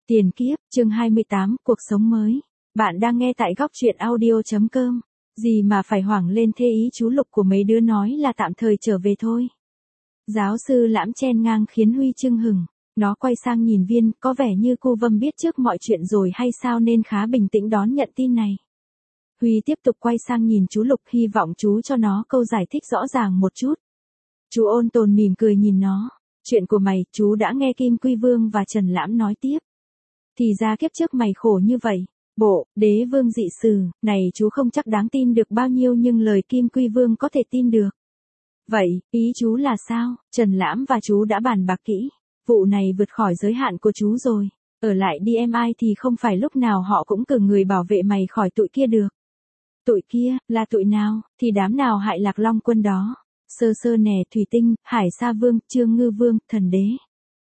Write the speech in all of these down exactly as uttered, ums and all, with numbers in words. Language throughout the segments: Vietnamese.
Tiền kiếp, chương hai mươi tám, cuộc sống mới. Bạn đang nghe tại góc truyện audio.com. Gì mà phải hoảng lên thế, ý chú Lục của mấy đứa nói là tạm thời trở về thôi. Giáo sư Lãm chen ngang khiến Huy chưng hừng. Nó quay sang nhìn Viên, có vẻ như cô Vâm biết trước mọi chuyện rồi hay sao nên khá bình tĩnh đón nhận tin này. Huy tiếp tục quay sang nhìn chú Lục, hy vọng chú cho nó câu giải thích rõ ràng một chút. Chú ôn tồn mỉm cười nhìn nó. Chuyện của mày, chú đã nghe Kim Quy Vương và Trần Lãm nói tiếp. Thì ra kiếp trước mày khổ như vậy. Bộ, đế vương dị sử, này chú không chắc đáng tin được bao nhiêu nhưng lời Kim Quy Vương có thể tin được. Vậy, ý chú là sao? Trần Lãm và chú đã bàn bạc kỹ. Vụ này vượt khỏi giới hạn của chú rồi. Ở lại đê em i thì không phải lúc nào họ cũng cử người bảo vệ mày khỏi tụi kia được. Tụi kia, là tụi nào? Thì đám nào hại Lạc Long Quân đó. Sơ Sơ nè, Thủy Tinh, Hải Sa Vương, Trương Ngư Vương, Thần Đế.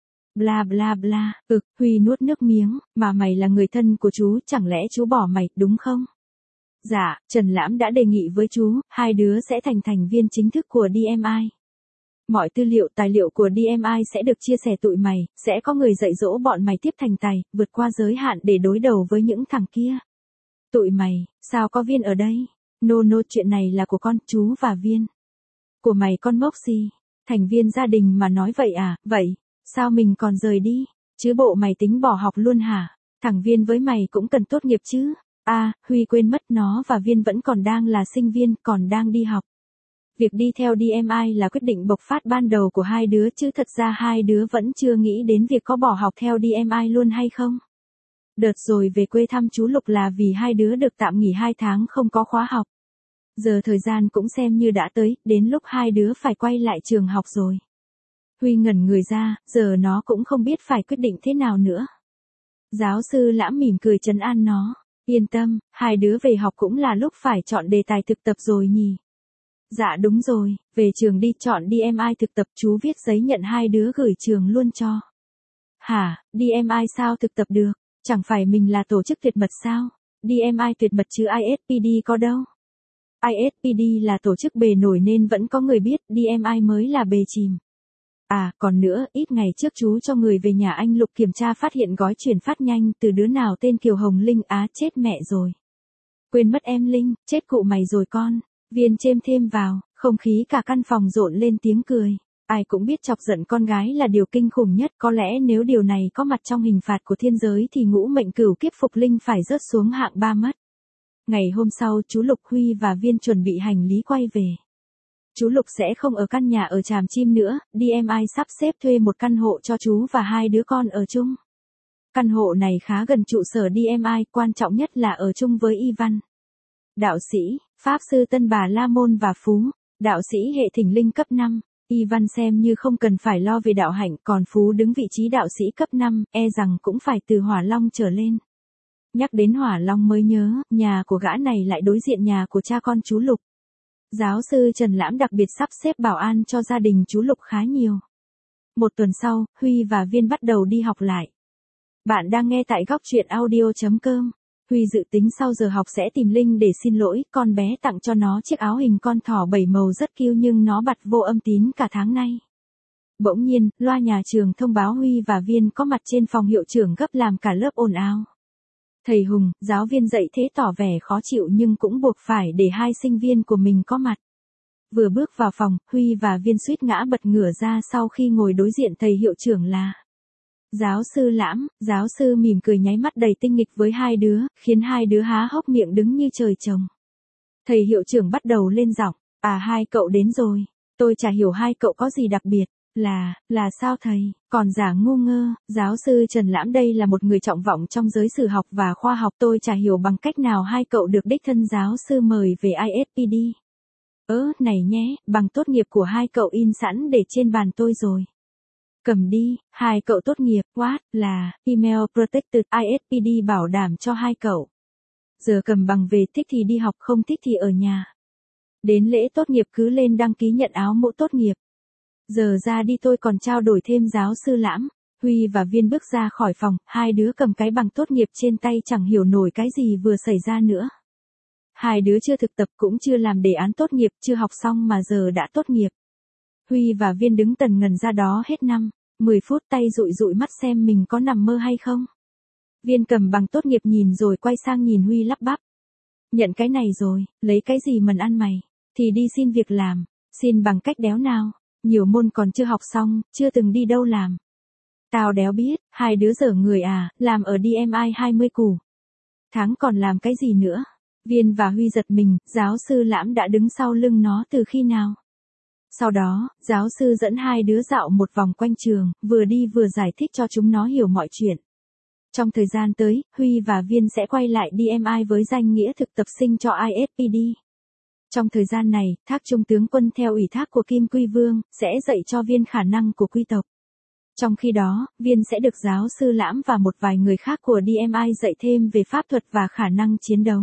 Bla bla bla, ực, Huy nuốt nước miếng, mà mày là người thân của chú, chẳng lẽ chú bỏ mày, đúng không? Dạ, Trần Lãm đã đề nghị với chú, hai đứa sẽ thành thành viên chính thức của đê em i. Mọi tư liệu tài liệu của đê em i sẽ được chia sẻ tụi mày, sẽ có người dạy dỗ bọn mày tiếp thành tài, vượt qua giới hạn để đối đầu với những thằng kia. Tụi mày, sao có Viên ở đây? Nô nô, chuyện này là của con, chú và Viên. Của mày con ngốc gì? Thành viên gia đình mà nói vậy à? Vậy, sao mình còn rời đi? Chứ bộ mày tính bỏ học luôn hả? Thằng Viên với mày cũng cần tốt nghiệp chứ? À, Huy quên mất nó và Viên vẫn còn đang là sinh viên, còn đang đi học. Việc đi theo đê em i là quyết định bộc phát ban đầu của hai đứa chứ thật ra hai đứa vẫn chưa nghĩ đến việc có bỏ học theo đê em i luôn hay không. Đợt rồi về quê thăm chú Lục là vì hai đứa được tạm nghỉ hai tháng không có khóa học. Giờ thời gian cũng xem như đã tới, đến lúc hai đứa phải quay lại trường học rồi. Huy ngẩn người ra, giờ nó cũng không biết phải quyết định thế nào nữa. Giáo sư Lãm mỉm cười trấn an nó, yên tâm, hai đứa về học cũng là lúc phải chọn đề tài thực tập rồi nhỉ. Dạ đúng rồi, về trường đi chọn đê em i thực tập, chú viết giấy nhận hai đứa gửi trường luôn cho. Hả, đê em i sao thực tập được, chẳng phải mình là tổ chức tuyệt mật sao, đê em i tuyệt mật chứ i ét pê đê có đâu. i ét pê đê là tổ chức bề nổi nên vẫn có người biết, đê em i mới là bề chìm. À, còn nữa, ít ngày trước chú cho người về nhà anh Lục kiểm tra phát hiện gói chuyển phát nhanh từ đứa nào tên Kiều Hồng Linh. Á, chết mẹ rồi. Quên mất em Linh, chết cụ mày rồi con. Viên chêm thêm vào, không khí cả căn phòng rộn lên tiếng cười. Ai cũng biết chọc giận con gái là điều kinh khủng nhất, có lẽ nếu điều này có mặt trong hình phạt của thiên giới thì ngũ mệnh cửu kiếp Phục Linh phải rớt xuống hạng ba mất. Ngày hôm sau, chú Lục, Huy và Viên chuẩn bị hành lý quay về. Chú Lục sẽ không ở căn nhà ở Tràm Chim nữa, đê em i sắp xếp thuê một căn hộ cho chú và hai đứa con ở chung. Căn hộ này khá gần trụ sở đê em i, quan trọng nhất là ở chung với Ivan. Đạo sĩ, Pháp Sư Tân Bà La Môn và Phú, đạo sĩ hệ thỉnh linh cấp năm. Ivan xem như không cần phải lo về đạo hạnh, còn Phú đứng vị trí đạo sĩ cấp năm, e rằng cũng phải từ Hỏa Long trở lên. Nhắc đến Hỏa Long mới nhớ, nhà của gã này lại đối diện nhà của cha con chú Lục. Giáo sư Trần Lãm đặc biệt sắp xếp bảo an cho gia đình chú Lục khá nhiều. Một tuần sau, Huy và Viên bắt đầu đi học lại. Bạn đang nghe tại góc truyện audio.com. Huy dự tính sau giờ học sẽ tìm Linh để xin lỗi, con bé tặng cho nó chiếc áo hình con thỏ bảy màu rất cute nhưng nó bật vô âm tín cả tháng nay. Bỗng nhiên, loa nhà trường thông báo Huy và Viên có mặt trên phòng hiệu trưởng gấp làm cả lớp ồn ào. Thầy Hùng, giáo viên dạy thế tỏ vẻ khó chịu nhưng cũng buộc phải để hai sinh viên của mình có mặt. Vừa bước vào phòng, Huy và Viên suýt ngã bật ngửa ra sau khi ngồi đối diện thầy hiệu trưởng là giáo sư Lãm. Giáo sư mỉm cười nháy mắt đầy tinh nghịch với hai đứa, khiến hai đứa há hốc miệng đứng như trời trồng. Thầy hiệu trưởng bắt đầu lên giọng, à hai cậu đến rồi, tôi chả hiểu hai cậu có gì đặc biệt. Là, là sao thầy, còn giả ngu ngơ, giáo sư Trần Lãm đây là một người trọng vọng trong giới sử học và khoa học, tôi chả hiểu bằng cách nào hai cậu được đích thân giáo sư mời về i ét pê đê. Ớ, này nhé, bằng tốt nghiệp của hai cậu in sẵn để trên bàn tôi rồi. Cầm đi, hai cậu tốt nghiệp, what, là, email protected, i ét pê đê bảo đảm cho hai cậu. Giờ cầm bằng về, thích thì đi học, không thích thì ở nhà. Đến lễ tốt nghiệp cứ lên đăng ký nhận áo mũ tốt nghiệp. Giờ ra đi tôi còn trao đổi thêm. Giáo sư Lãm. Huy và Viên bước ra khỏi phòng, hai đứa cầm cái bằng tốt nghiệp trên tay chẳng hiểu nổi cái gì vừa xảy ra nữa. Hai đứa chưa thực tập cũng chưa làm đề án tốt nghiệp, chưa học xong mà giờ đã tốt nghiệp. Huy và Viên đứng tần ngần ra đó hết năm, mười phút tay dụi dụi mắt xem mình có nằm mơ hay không. Viên cầm bằng tốt nghiệp nhìn rồi quay sang nhìn Huy lắp bắp. Nhận cái này rồi, lấy cái gì mần ăn mày, thì đi xin việc làm, xin bằng cách đéo nào, nhiều môn còn chưa học xong, chưa từng đi đâu làm. Tao đéo biết, hai đứa dở người à, làm ở đê em i hai mươi củ. Tháng còn làm cái gì nữa? Viên và Huy giật mình, giáo sư Lãm đã đứng sau lưng nó từ khi nào? Sau đó, giáo sư dẫn hai đứa dạo một vòng quanh trường, vừa đi vừa giải thích cho chúng nó hiểu mọi chuyện. Trong thời gian tới, Huy và Viên sẽ quay lại đê em i với danh nghĩa thực tập sinh cho i ét pê đê. Trong thời gian này, Thác Trung tướng quân theo ủy thác của Kim Quy Vương, sẽ dạy cho Viên khả năng của quy tộc. Trong khi đó, Viên sẽ được giáo sư Lãm và một vài người khác của đê em i dạy thêm về pháp thuật và khả năng chiến đấu.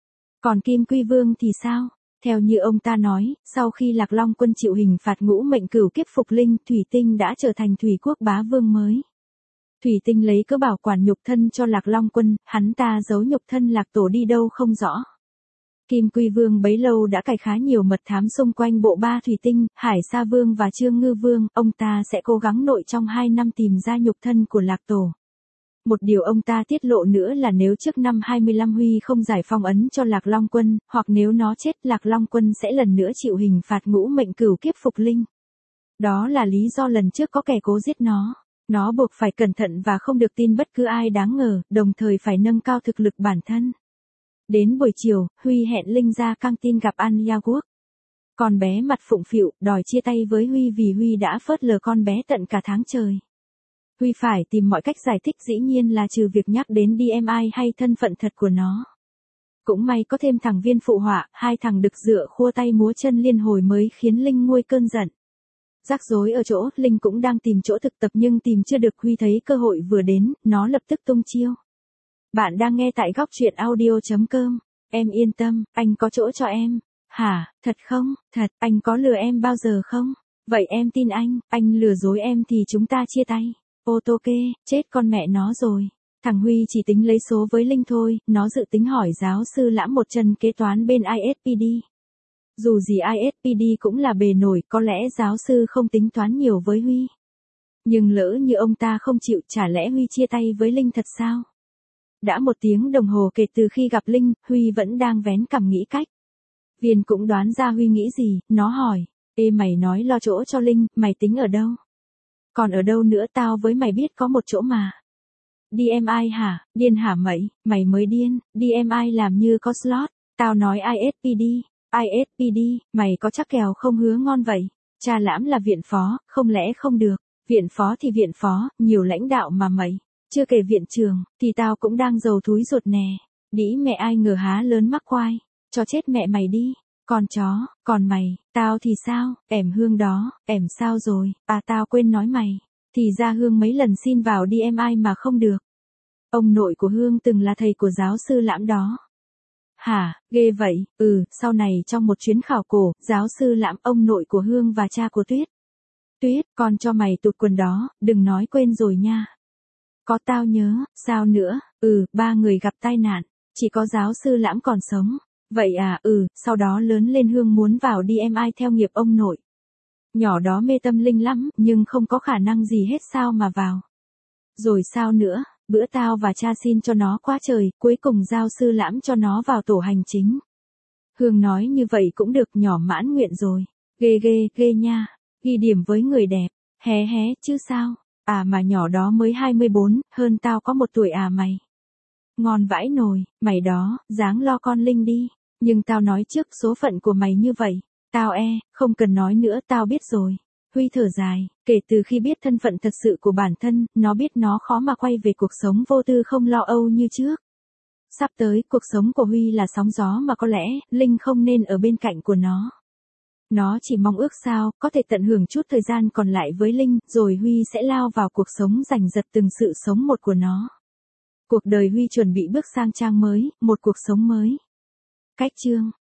Còn Kim Quy Vương thì sao? Theo như ông ta nói, sau khi Lạc Long quân chịu hình phạt ngũ mệnh cửu kiếp phục linh, Thủy Tinh đã trở thành Thủy Quốc bá vương mới. Thủy Tinh lấy cớ bảo quản nhục thân cho Lạc Long quân, hắn ta giấu nhục thân Lạc Tổ đi đâu không rõ. Kim Quy Vương bấy lâu đã cài khá nhiều mật thám xung quanh bộ ba Thủy Tinh, Hải Sa Vương và Trương Ngư Vương, ông ta sẽ cố gắng nội trong hai năm tìm ra nhục thân của Lạc Tổ. Một điều ông ta tiết lộ nữa là nếu trước năm hai mươi lăm Huy không giải phong ấn cho Lạc Long quân, hoặc nếu nó chết, Lạc Long quân sẽ lần nữa chịu hình phạt ngũ mệnh cửu kiếp phục linh. Đó là lý do lần trước có kẻ cố giết nó. Nó buộc phải cẩn thận và không được tin bất cứ ai đáng ngờ, đồng thời phải nâng cao thực lực bản thân. Đến buổi chiều, Huy hẹn Linh ra căng tin gặp An Ya Quốc. Con bé mặt phụng phịu, đòi chia tay với Huy vì Huy đã phớt lờ con bé tận cả tháng trời. Huy phải tìm mọi cách giải thích, dĩ nhiên là trừ việc nhắc đến đê em i hay thân phận thật của nó. Cũng may có thêm thằng Viên phụ họa, hai thằng đực dựa khua tay múa chân liên hồi mới khiến Linh nguôi cơn giận. Rắc rối ở chỗ, Linh cũng đang tìm chỗ thực tập nhưng tìm chưa được, Huy thấy cơ hội vừa đến, nó lập tức tung chiêu. Bạn đang nghe tại góc truyện audio chấm com. Em yên tâm, anh có chỗ cho em. Hả, thật không? Thật, anh có lừa em bao giờ không? Vậy em tin anh, anh lừa dối em thì chúng ta chia tay. Ô tô kê, chết con mẹ nó rồi. Thằng Huy chỉ tính lấy số với Linh thôi, nó dự tính hỏi giáo sư Lãm một chân kế toán bên i ét pê đê. Dù gì i ét pê đê cũng là bề nổi, có lẽ giáo sư không tính toán nhiều với Huy. Nhưng lỡ như ông ta không chịu, chả lẽ Huy chia tay với Linh thật sao? Đã một tiếng đồng hồ kể từ khi gặp Linh, Huy vẫn đang vén cằm nghĩ cách. Viên cũng đoán ra Huy nghĩ gì, nó hỏi, ê mày nói lo chỗ cho Linh, mày tính ở đâu? Còn ở đâu nữa, tao với mày biết có một chỗ mà. đê em i hả, điên hả mày, mày mới điên, đê em i làm như có slot, tao nói i ét pê đê, i ét pê đê, mày có chắc kèo không hứa ngon vậy? Cha Lãm là viện phó, không lẽ không được, viện phó thì viện phó, nhiều lãnh đạo mà mày. Chưa kể viện trường, thì tao cũng đang giàu thúi ruột nè. Đĩ mẹ ai ngờ há lớn mắc khoai. Cho chết mẹ mày đi. Con chó, còn mày, tao thì sao? Ẻm Hương đó, ẻm sao rồi? À tao quên nói mày. Thì ra Hương mấy lần xin vào đê em i mà không được. Ông nội của Hương từng là thầy của giáo sư Lãm đó. Hả, ghê vậy? Ừ, sau này trong một chuyến khảo cổ, giáo sư Lãm, ông nội của Hương và cha của Tuyết. Tuyết, con cho mày tụt quần đó, đừng nói quên rồi nha. Có tao nhớ, sao nữa, ừ, ba người gặp tai nạn, chỉ có giáo sư Lãm còn sống. Vậy à, ừ, sau đó lớn lên Hương muốn vào đê em i theo nghiệp ông nội. Nhỏ đó mê tâm linh lắm, nhưng không có khả năng gì hết sao mà vào. Rồi sao nữa, bữa tao và cha xin cho nó quá trời, cuối cùng giáo sư Lãm cho nó vào tổ hành chính. Hương nói như vậy cũng được, nhỏ mãn nguyện rồi. Ghê ghê, ghê nha, ghi điểm với người đẹp, hé hé, chứ sao. À mà nhỏ đó mới hai mươi bốn, hơn tao có một tuổi à mày. Ngon vãi nồi, mày đó, dáng lo con Linh đi. Nhưng tao nói trước, số phận của mày như vậy. Tao e, không cần nói nữa, tao biết rồi. Huy thở dài, kể từ khi biết thân phận thật sự của bản thân, nó biết nó khó mà quay về cuộc sống vô tư không lo âu như trước. Sắp tới, cuộc sống của Huy là sóng gió mà có lẽ, Linh không nên ở bên cạnh của nó. Nó chỉ mong ước sao, có thể tận hưởng chút thời gian còn lại với Linh, rồi Huy sẽ lao vào cuộc sống giành giật từng sự sống một của nó. Cuộc đời Huy chuẩn bị bước sang trang mới, một cuộc sống mới. Cách chương